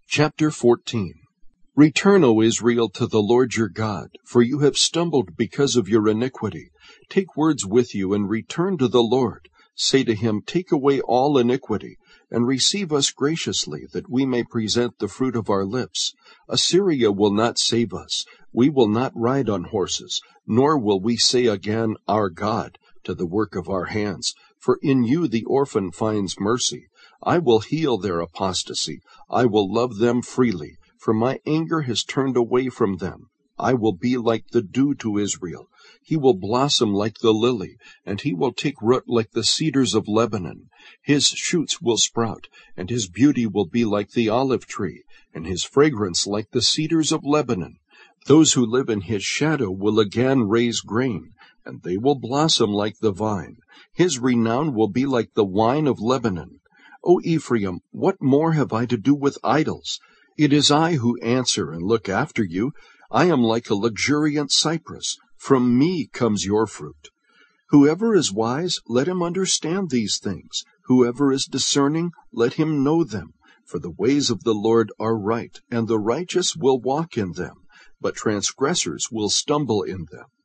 Chapter 14. Return, O Israel, to the Lord your God, for you have stumbled because of your iniquity. Take words with you and return to the Lord. Say to him, Take away all iniquity, and receive us graciously, that we may present the fruit of our lips. Assyria will not save us. We will not ride on horses, nor will we say again, Our God, to the work of our hands. For in you the orphan finds mercy. I will heal their apostasy. I will love them freely, for my anger has turned away from them. I will be like the dew to Israel. He will blossom like the lily, and he will take root like the cedars of Lebanon. His shoots will sprout, and his beauty will be like the olive tree, and his fragrance like the cedars of Lebanon. Those who live in his shadow will again raise grain, and they will blossom like the vine. His renown will be like the wine of Lebanon. O Ephraim, what more have I to do with idols? It is I who answer and look after you. I am like a luxuriant cypress. From me comes your fruit. Whoever is wise, let him understand these things. Whoever is discerning, let him know them. For the ways of the Lord are right, and the righteous will walk in them, but transgressors will stumble in them.